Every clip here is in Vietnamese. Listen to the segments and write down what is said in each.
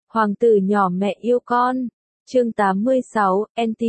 Hoàng tử nhỏ mẹ yêu con. Chương 86, NT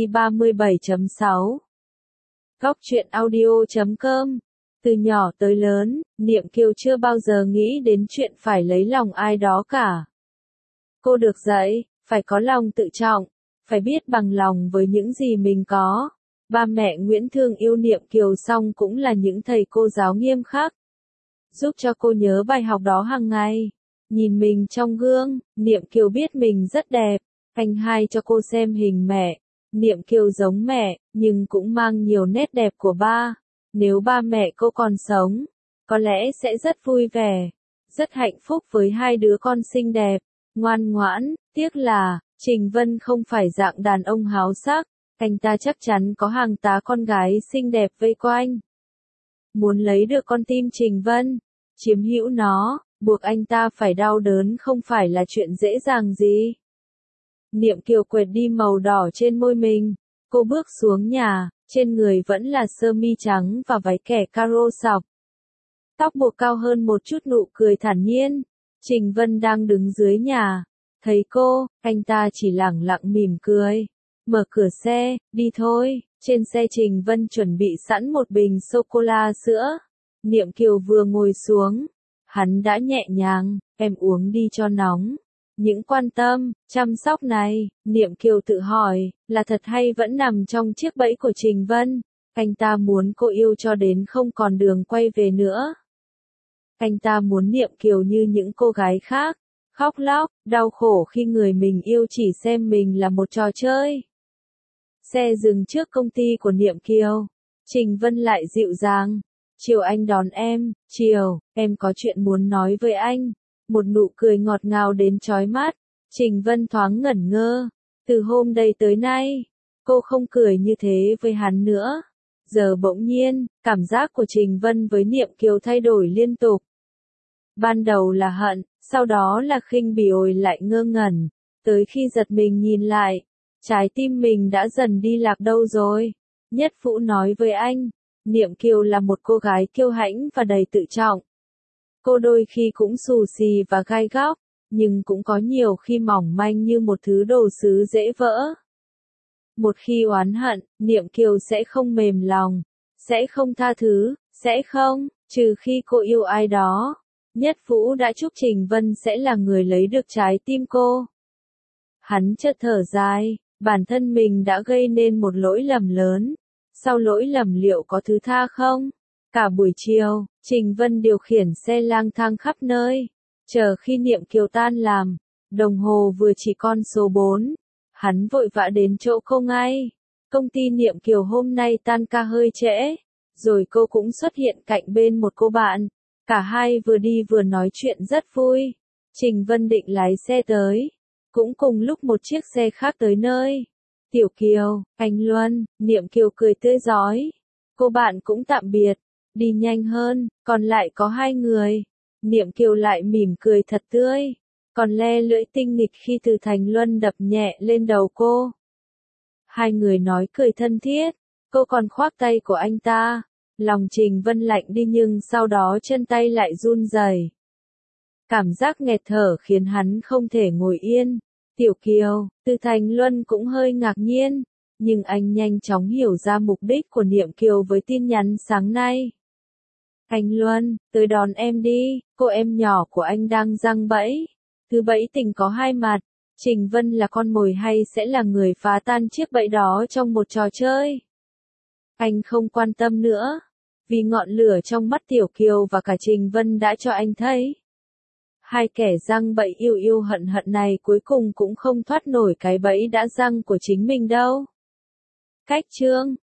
37.6. Góc truyện audio.com. Từ nhỏ tới lớn, Niệm Kiều chưa bao giờ nghĩ đến chuyện phải lấy lòng ai đó cả. Cô được dạy, phải có lòng tự trọng, phải biết bằng lòng với những gì mình có. Ba mẹ Nguyễn thương yêu Niệm Kiều song cũng là những thầy cô giáo nghiêm khắc, giúp cho cô nhớ bài học đó hàng ngày. Nhìn mình trong gương, Niệm Kiều biết mình rất đẹp. Anh hai cho cô xem hình mẹ. Niệm Kiều giống mẹ, nhưng cũng mang nhiều nét đẹp của ba. Nếu ba mẹ cô còn sống, có lẽ sẽ rất vui vẻ, rất hạnh phúc với hai đứa con xinh đẹp, ngoan ngoãn. Tiếc là, Trình Vân không phải dạng đàn ông háo sắc. Anh ta chắc chắn có hàng tá con gái xinh đẹp vây quanh. Muốn lấy được con tim Trình Vân, chiếm hữu nó, buộc anh ta phải đau đớn không phải là chuyện dễ dàng gì. Niệm Kiều quệt đi màu đỏ trên môi mình. Cô bước xuống nhà, trên người vẫn là sơ mi trắng và váy kẻ caro sọc. Tóc buộc cao hơn một chút, nụ cười thản nhiên. Trình Vân đang đứng dưới nhà. Thấy cô, anh ta chỉ lẳng lặng mỉm cười. Mở cửa xe, đi thôi. Trên xe Trình Vân chuẩn bị sẵn một bình sô-cô-la sữa. Niệm Kiều vừa ngồi xuống, hắn đã nhẹ nhàng, em uống đi cho nóng. Những quan tâm, chăm sóc này, Niệm Kiều tự hỏi, là thật hay vẫn nằm trong chiếc bẫy của Trình Vân. Anh ta muốn cô yêu cho đến không còn đường quay về nữa. Anh ta muốn Niệm Kiều như những cô gái khác, khóc lóc, đau khổ khi người mình yêu chỉ xem mình là một trò chơi. Xe dừng trước công ty của Niệm Kiều. Trình Vân lại dịu dàng. Chiều anh đón em, chiều, em có chuyện muốn nói với anh. Một nụ cười ngọt ngào đến chói mắt. Trình Vân thoáng ngẩn ngơ. Từ hôm đây tới nay, cô không cười như thế với hắn nữa. Giờ bỗng nhiên, cảm giác của Trình Vân với Niệm Kiều thay đổi liên tục. Ban đầu là hận, sau đó là khinh bỉ, lại ngơ ngẩn. Tới khi giật mình nhìn lại, trái tim mình đã dần đi lạc đâu rồi. Nhất Vũ nói với anh, Niệm Kiều là một cô gái kiêu hãnh và đầy tự trọng. Cô đôi khi cũng xù xì và gai góc, nhưng cũng có nhiều khi mỏng manh như một thứ đồ sứ dễ vỡ. Một khi oán hận, Niệm Kiều sẽ không mềm lòng, sẽ không tha thứ, sẽ không, trừ khi cô yêu ai đó. Nhất Vũ đã chúc Trình Vân sẽ là người lấy được trái tim cô. Hắn chợt thở dài, bản thân mình đã gây nên một lỗi lầm lớn. Sau lỗi lầm liệu có thứ tha không? Cả buổi chiều, Trình Vân điều khiển xe lang thang khắp nơi. Chờ khi Niệm Kiều tan làm, đồng hồ vừa chỉ con số 4. Hắn vội vã đến chỗ cô ngay. Công ty Niệm Kiều hôm nay tan ca hơi trễ. Rồi cô cũng xuất hiện cạnh bên một cô bạn. Cả hai vừa đi vừa nói chuyện rất vui. Trình Vân định lái xe tới. Cũng cùng lúc một chiếc xe khác tới nơi. Tiểu Kiều, anh Luân, Niệm Kiều cười tươi rói. Cô bạn cũng tạm biệt. Đi nhanh hơn, còn lại có hai người. Niệm Kiều lại mỉm cười thật tươi. Còn le lưỡi tinh nghịch khi Từ Thành Luân đập nhẹ lên đầu cô. Hai người nói cười thân thiết. Cô còn khoác tay của anh ta. Lòng Trình Vân lạnh đi nhưng sau đó chân tay lại run rẩy. Cảm giác nghẹt thở khiến hắn không thể ngồi yên. Tiểu Kiều, Từ Thành Luân cũng hơi ngạc nhiên. Nhưng anh nhanh chóng hiểu ra mục đích của Niệm Kiều với tin nhắn sáng nay. Anh Luân, tới đón em đi, cô em nhỏ của anh đang giăng bẫy. Thứ bẫy tình có hai mặt. Trình Vân là con mồi hay sẽ là người phá tan chiếc bẫy đó trong một trò chơi? Anh không quan tâm nữa. Vì ngọn lửa trong mắt Tiểu Kiều và cả Trình Vân đã cho anh thấy. Hai kẻ giăng bẫy yêu yêu hận hận này cuối cùng cũng không thoát nổi cái bẫy đã giăng của chính mình đâu. Cách chương